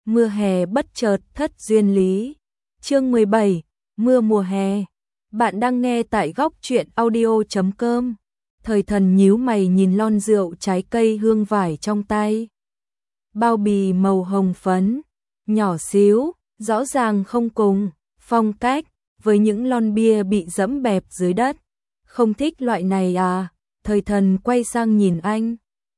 Mưa hè bất chợt thất duyên lý. Chương 17, mưa mùa hè. Bạn đang nghe tại góc truyện audio.com. Thời Thần nhíu mày nhìn lon rượu trái cây hương vải trong tay. Bao bì màu hồng phấn, nhỏ xíu, rõ ràng không cùng phong cách với những lon bia bị dẫm bẹp dưới đất. Không thích loại này à? Thời Thần quay sang nhìn anh.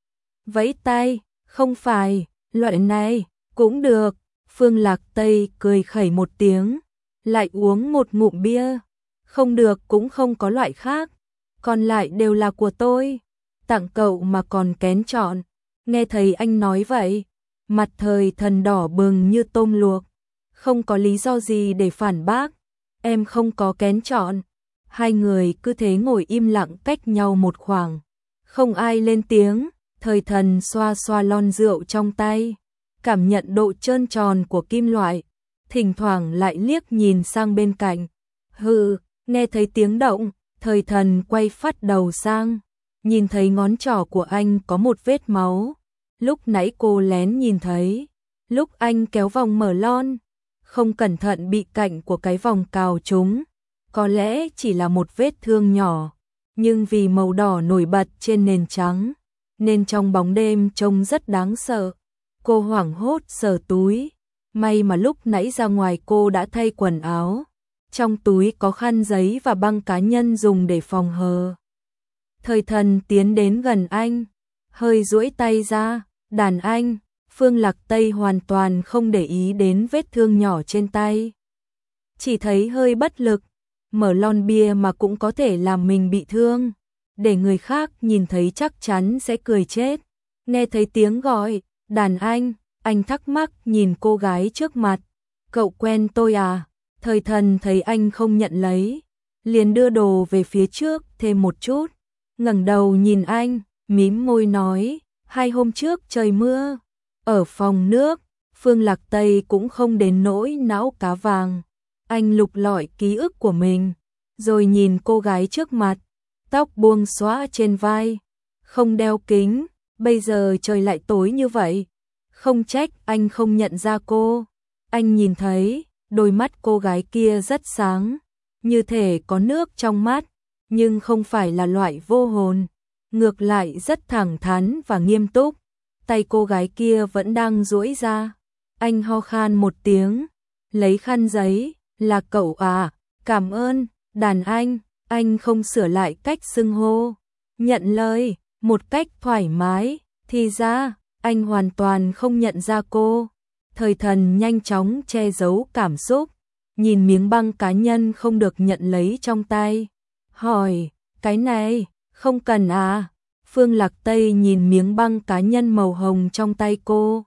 Vẫy tay, không phải, loại này cũng được. Phương Lạc Tây cười khẩy một tiếng, lại uống một ngụm bia. Không được cũng không có loại khác, còn lại đều là của tôi. Tặng cậu mà còn kén chọn. Nghe thấy anh nói vậy, mặt Thời Thần đỏ bừng như tôm luộc. Không có lý do gì để phản bác. Em không có kén chọn. Hai người cứ thế ngồi im lặng cách nhau một khoảng. Không ai lên tiếng. Thời Thần xoa xoa lon rượu trong tay, cảm nhận độ trơn tròn của kim loại, thỉnh thoảng lại liếc nhìn sang bên cạnh. Hừ, nghe thấy tiếng động, Thời Thần quay phắt đầu sang, nhìn thấy ngón trỏ của anh có một vết máu. Lúc nãy cô lén nhìn thấy, lúc anh kéo vòng mở lon, không cẩn thận bị cạnh của cái vòng cào trúng. Có lẽ chỉ là một vết thương nhỏ, nhưng vì màu đỏ nổi bật trên nền trắng, nên trong bóng đêm trông rất đáng sợ. Cô hoảng hốt sờ túi, may mà lúc nãy ra ngoài cô đã thay quần áo. Trong túi có khăn giấy và băng cá nhân dùng để phòng hờ. Thời Thần tiến đến gần anh, hơi duỗi tay ra, đàn anh. Phương Lạc Tây hoàn toàn không để ý đến vết thương nhỏ trên tay, chỉ thấy hơi bất lực. Mở lon bia mà cũng có thể làm mình bị thương, để người khác nhìn thấy chắc chắn sẽ cười chết. Nghe thấy tiếng gọi, đàn anh thắc mắc nhìn cô gái trước mặt. Cậu quen tôi à? Thời Thần thấy anh không nhận lấy, liền đưa đồ về phía trước thêm một chút, ngẩng đầu nhìn anh, mím môi nói, 2 hôm trước trời mưa, ở phòng nước. Phương Lạc Tây cũng không đến nỗi não cá vàng. Anh lục lọi ký ức của mình, rồi nhìn cô gái trước mặt, tóc buông xõa trên vai, không đeo kính, bây giờ trời lại tối như vậy. Không trách anh không nhận ra cô. Anh nhìn thấy, đôi mắt cô gái kia rất sáng, như thể có nước trong mắt, nhưng không phải là loại vô hồn, ngược lại rất thẳng thắn và nghiêm túc. Tay cô gái kia vẫn đang duỗi ra. Anh ho khan một tiếng, lấy khăn giấy, là cậu à, cảm ơn. Đàn anh không sửa lại cách xưng hô, nhận lời một cách thoải mái. Thì ra, anh hoàn toàn không nhận ra cô. Thời Thần nhanh chóng che giấu cảm xúc, nhìn miếng băng cá nhân không được nhận lấy trong tay, hỏi, cái này, không cần à? Phương Lạc Tây nhìn miếng băng cá nhân màu hồng trong tay cô,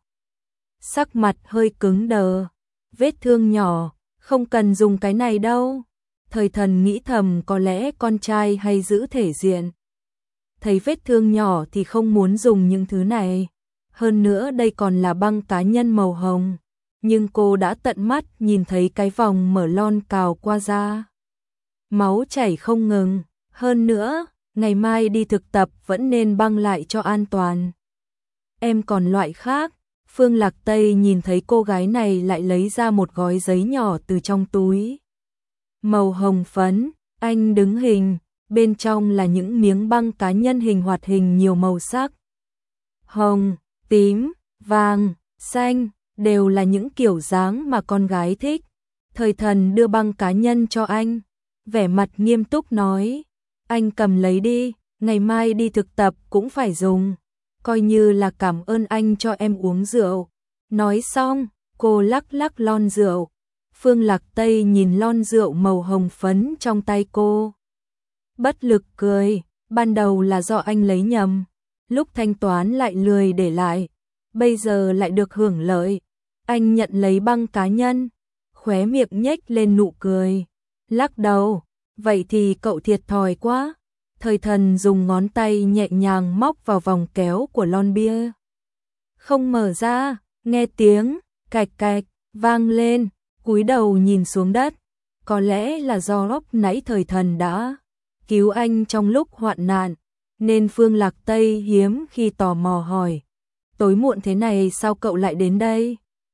sắc mặt hơi cứng đờ, vết thương nhỏ, không cần dùng cái này đâu. Thời Thần nghĩ thầm có lẽ con trai hay giữ thể diện, thấy vết thương nhỏ thì không muốn dùng những thứ này. Hơn nữa đây còn là băng cá nhân màu hồng, nhưng cô đã tận mắt nhìn thấy cái vòng mở lon cào qua da, máu chảy không ngừng. Hơn nữa, ngày mai đi thực tập vẫn nên băng lại cho an toàn. Em còn loại khác. Phương Lạc Tây nhìn thấy cô gái này lại lấy ra một gói giấy nhỏ từ trong túi, màu hồng phấn. Anh đứng hình, bên trong là những miếng băng cá nhân hình hoạt hình nhiều màu sắc, hồng, tím, vàng, xanh, đều là những kiểu dáng mà con gái thích. Thời Thần đưa băng cá nhân cho anh, vẻ mặt nghiêm túc nói, anh cầm lấy đi, ngày mai đi thực tập cũng phải dùng, coi như là cảm ơn anh cho em uống rượu. Nói xong, cô lắc lắc lon rượu. Phương Lạc Tây nhìn lon rượu màu hồng phấn trong tay cô, bất lực cười. Ban đầu là do anh lấy nhầm, lúc thanh toán lại lười để lại, bây giờ lại được hưởng lợi. Anh nhận lấy băng cá nhân, khóe miệng nhếch lên nụ cười, lắc đầu, vậy thì cậu thiệt thòi quá. Thời Thần dùng ngón tay nhẹ nhàng móc vào vòng kéo của lon bia, không mở ra. Nghe tiếng cạch cạch vang lên, cúi đầu nhìn xuống đất. Có lẽ là do lúc nãy Thời Thần đã cứu anh trong lúc hoạn nạn, nên Phương Lạc Tây hiếm khi tò mò hỏi, tối muộn thế này sao cậu lại đến đây?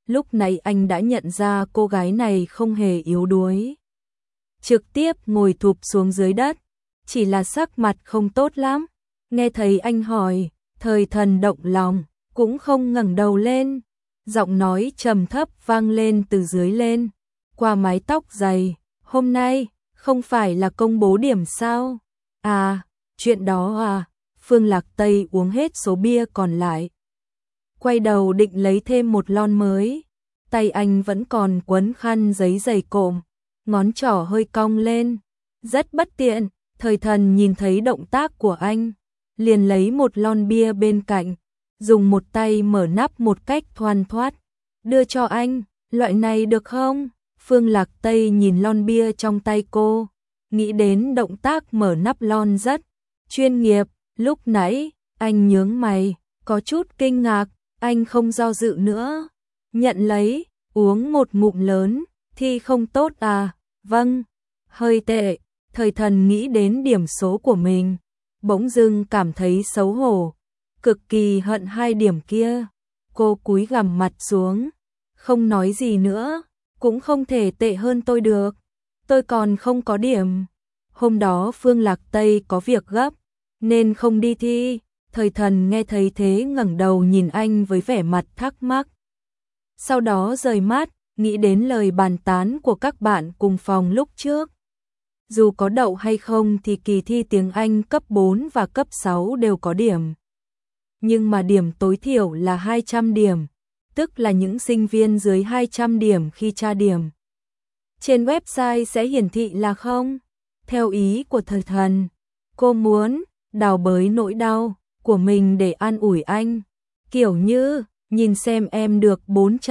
lúc này anh đã nhận ra cô gái này không hề yếu đuối. Trực tiếp ngồi thụp xuống dưới đất, chỉ là sắc mặt không tốt lắm. Nghe thấy anh hỏi, Thời Thần động lòng, cũng không ngẩng đầu lên. Giọng nói trầm thấp vang lên từ dưới lên, qua mái tóc dày. Hôm nay, không phải là công bố điểm sao? À, chuyện đó à? Phương Lạc Tây uống hết số bia còn lại. Quay đầu định lấy thêm một lon mới. Tay anh vẫn còn quấn khăn giấy dày cộm, ngón trỏ hơi cong lên. Rất bất tiện, Thời Thần nhìn thấy động tác của anh, liền lấy một lon bia bên cạnh, dùng một tay mở nắp một cách thoăn thoắt, đưa cho anh. Loại này được không? Phương Lạc Tây nhìn lon bia trong tay cô, nghĩ đến động tác mở nắp lon rất chuyên nghiệp. Lúc nãy, anh nhướng mày, có chút kinh ngạc, anh không do dự nữa. Nhận lấy, uống một ngụm lớn, thì không tốt à? Vâng, hơi tệ. Thời Thần nghĩ đến điểm số của mình, bỗng dưng cảm thấy xấu hổ, cực kỳ hận 2 điểm kia. Cô cúi gằm mặt xuống, không nói gì nữa, cũng không thể tệ hơn tôi được. Tôi còn không có điểm. Hôm đó Phương Lạc Tây có việc gấp, nên không đi thi. Thời Thần nghe thấy thế ngẩng đầu nhìn anh với vẻ mặt thắc mắc. Sau đó rời mắt, nghĩ đến lời bàn tán của các bạn cùng phòng lúc trước. Dù có đậu hay không thì kỳ thi tiếng Anh cấp 4 và cấp 6 đều có điểm. Nhưng mà điểm tối thiểu là 200 điểm, tức là những sinh viên dưới 200 điểm khi tra điểm. Trên website sẽ hiển thị là không. Theo ý của Thời Thần, cô muốn đào bới nỗi đau của mình để an ủi anh. Kiểu như, nhìn xem em được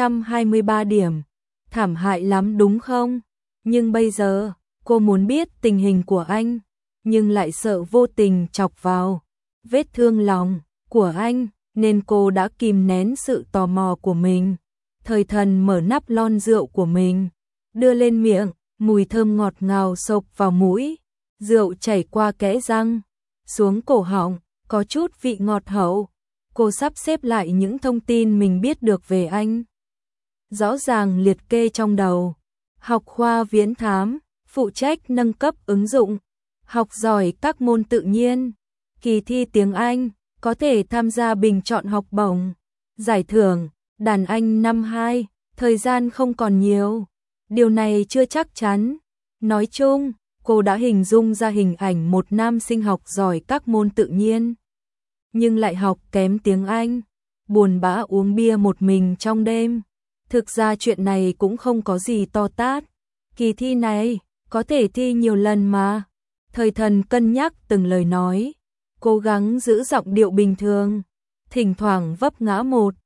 423 điểm, thảm hại lắm đúng không? Nhưng bây giờ, cô muốn biết tình hình của anh, nhưng lại sợ vô tình chọc vào vết thương lòng của anh, nên cô đã kìm nén sự tò mò của mình. Thời Thần mở nắp lon rượu của mình, đưa lên miệng, mùi thơm ngọt ngào xộc vào mũi, rượu chảy qua kẽ răng, xuống cổ họng, có chút vị ngọt hậu. Cô sắp xếp lại những thông tin mình biết được về anh, rõ ràng liệt kê trong đầu. Học khoa viễn thám, phụ trách nâng cấp ứng dụng, học giỏi các môn tự nhiên, kỳ thi tiếng Anh, có thể tham gia bình chọn học bổng, giải thưởng, đàn anh năm 2, thời gian không còn nhiều. Điều này chưa chắc chắn. Nói chung, cô đã hình dung ra hình ảnh một nam sinh học giỏi các môn tự nhiên, nhưng lại học kém tiếng Anh, buồn bã uống bia một mình trong đêm. Thực ra chuyện này cũng không có gì to tát. Kỳ thi này, có thể thi nhiều lần mà. Thời Thần cân nhắc từng lời nói, cố gắng giữ giọng điệu bình thường, thỉnh thoảng vấp ngã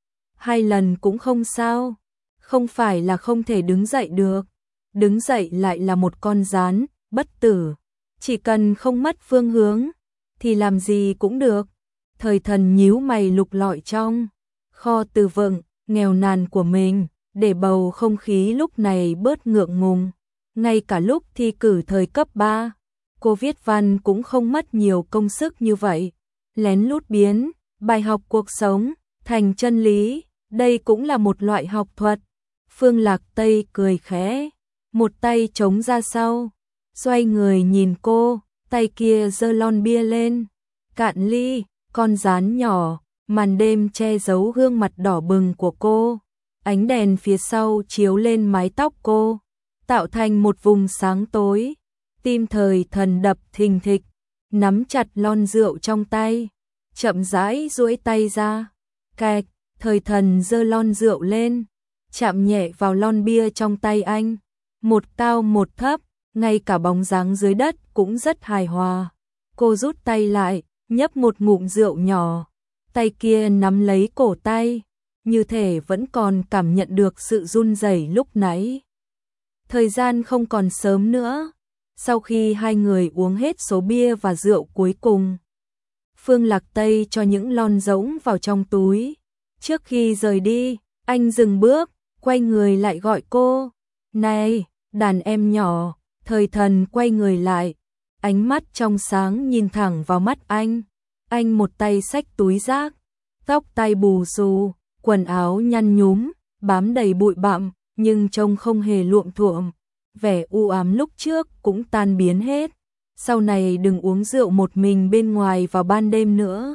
1-2 lần cũng không sao. Không phải là không thể đứng dậy được, đứng dậy lại là một con gián bất tử, chỉ cần không mất phương hướng thì làm gì cũng được. Thời Thần nhíu mày lục lọi trong kho từ vựng nghèo nàn của mình, để bầu không khí lúc này bớt ngượng ngùng. Ngay cả lúc thi cử thời cấp 3, cô viết văn cũng không mất nhiều công sức như vậy. Lén lút biến bài học cuộc sống thành chân lý, đây cũng là một loại học thuật. Phương Lạc Tây cười khẽ, một tay chống ra sau, xoay người nhìn cô, tay kia giơ lon bia lên, cạn ly. Con gián nhỏ, màn đêm che giấu gương mặt đỏ bừng của cô. Ánh đèn phía sau chiếu lên mái tóc cô, tạo thành một vùng sáng tối. Tim Thời Thần đập thình thịch, nắm chặt lon rượu trong tay, chậm rãi duỗi tay ra. Kẹt, Thời Thần giơ lon rượu lên, chạm nhẹ vào lon bia trong tay anh. Một cao một thấp, ngay cả bóng dáng dưới đất cũng rất hài hòa. Cô rút tay lại, nhấp một ngụm rượu nhỏ, tay kia nắm lấy cổ tay, như thể vẫn còn cảm nhận được sự run rẩy lúc nãy. Thời gian không còn sớm nữa. Sau khi hai người uống hết số bia và rượu cuối cùng, Phương Lạc Tây cho những lon rỗng vào trong túi. Trước khi rời đi, anh dừng bước, quay người lại gọi cô. Này, đàn em nhỏ. Thời Thần quay người lại, ánh mắt trong sáng nhìn thẳng vào mắt anh. Anh một tay xách túi rác, tóc tai bù xù, quần áo nhăn nhúm, bám đầy bụi bặm, nhưng trông không hề luộm thuộm, vẻ u ám lúc trước cũng tan biến hết. Sau này đừng uống rượu một mình bên ngoài vào ban đêm nữa.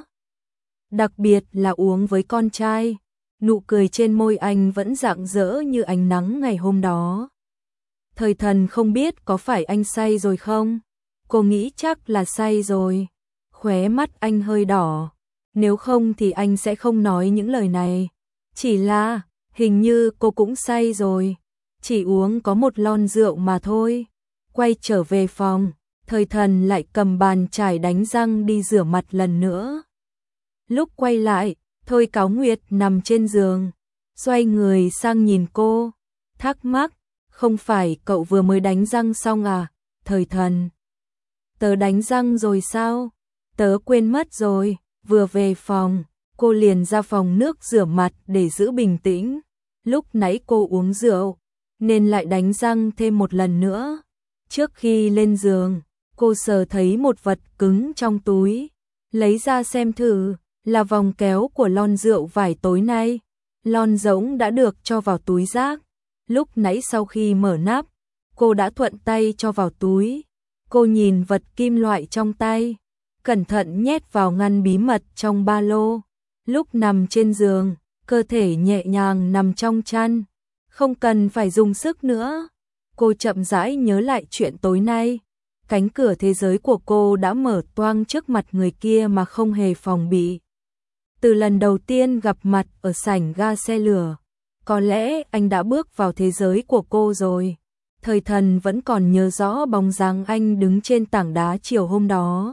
Đặc biệt là uống với con trai. Nụ cười trên môi anh vẫn rạng rỡ như ánh nắng ngày hôm đó. Thời Thần không biết có phải anh say rồi không? Cô nghĩ chắc là say rồi. Khóe mắt anh hơi đỏ. Nếu không thì anh sẽ không nói những lời này. Chỉ là, hình như cô cũng say rồi. Chỉ uống có một lon rượu mà thôi. Quay trở về phòng, Thời Thần lại cầm bàn chải đánh răng đi rửa mặt lần nữa. Lúc quay lại, Thôi Cáo Nguyệt nằm trên giường, xoay người sang nhìn cô, thắc mắc, không phải cậu vừa mới đánh răng xong à? Thời Thần, tớ đánh răng rồi sao? Tớ quên mất rồi. Vừa về phòng, cô liền ra phòng nước rửa mặt để giữ bình tĩnh. Lúc nãy cô uống rượu, nên lại đánh răng thêm một lần nữa. Trước khi lên giường, cô sờ thấy một vật cứng trong túi, lấy ra xem thử, là vòng kéo của lon rượu vải tối nay. Lon rỗng đã được cho vào túi rác. Lúc nãy sau khi mở nắp, cô đã thuận tay cho vào túi. Cô nhìn vật kim loại trong tay, cẩn thận nhét vào ngăn bí mật trong ba lô. Lúc nằm trên giường, cơ thể nhẹ nhàng nằm trong chăn, không cần phải dùng sức nữa. Cô chậm rãi nhớ lại chuyện tối nay. Cánh cửa thế giới của cô đã mở toang trước mặt người kia mà không hề phòng bị. Từ lần đầu tiên gặp mặt ở sảnh ga xe lửa, có lẽ anh đã bước vào thế giới của cô rồi. Thời Thần vẫn còn nhớ rõ bóng dáng anh đứng trên tảng đá chiều hôm đó.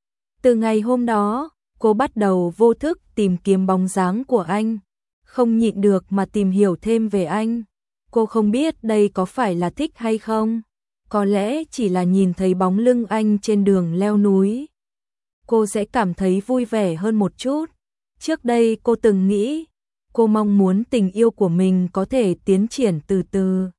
Từ ngày hôm đó, cô bắt đầu vô thức tìm kiếm bóng dáng của anh, không nhịn được mà tìm hiểu thêm về anh. Cô không biết đây có phải là thích hay không, có lẽ chỉ là nhìn thấy bóng lưng anh trên đường leo núi, cô sẽ cảm thấy vui vẻ hơn một chút. Trước đây cô từng nghĩ, cô mong muốn tình yêu của mình có thể tiến triển từ từ,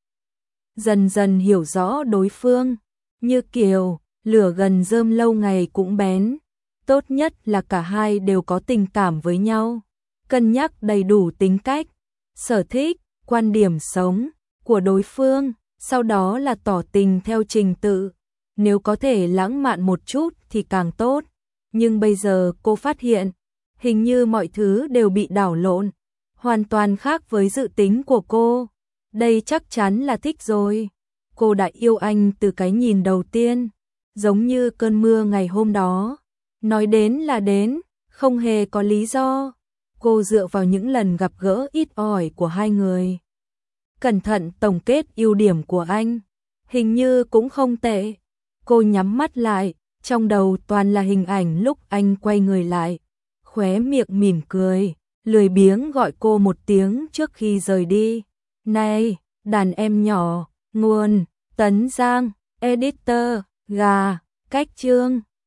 dần dần hiểu rõ đối phương, như kiểu lửa gần rơm lâu ngày cũng bén. Tốt nhất là cả hai đều có tình cảm với nhau, cân nhắc đầy đủ tính cách, sở thích, quan điểm sống của đối phương, sau đó là tỏ tình theo trình tự. Nếu có thể lãng mạn một chút thì càng tốt. Nhưng bây giờ cô phát hiện, hình như mọi thứ đều bị đảo lộn, hoàn toàn khác với dự tính của cô. Đây chắc chắn là thích rồi. Cô đã yêu anh từ cái nhìn đầu tiên, giống như cơn mưa ngày hôm đó. Nói đến là đến, không hề có lý do. Cô dựa vào những lần gặp gỡ ít ỏi của hai người, cẩn thận tổng kết ưu điểm của anh, hình như cũng không tệ. Cô nhắm mắt lại, trong đầu toàn là hình ảnh lúc anh quay người lại, khóe miệng mỉm cười, lười biếng gọi cô một tiếng trước khi rời đi. Này, đàn em nhỏ. Nguồn: Tấn Giang. Editor: Gà. Cách chương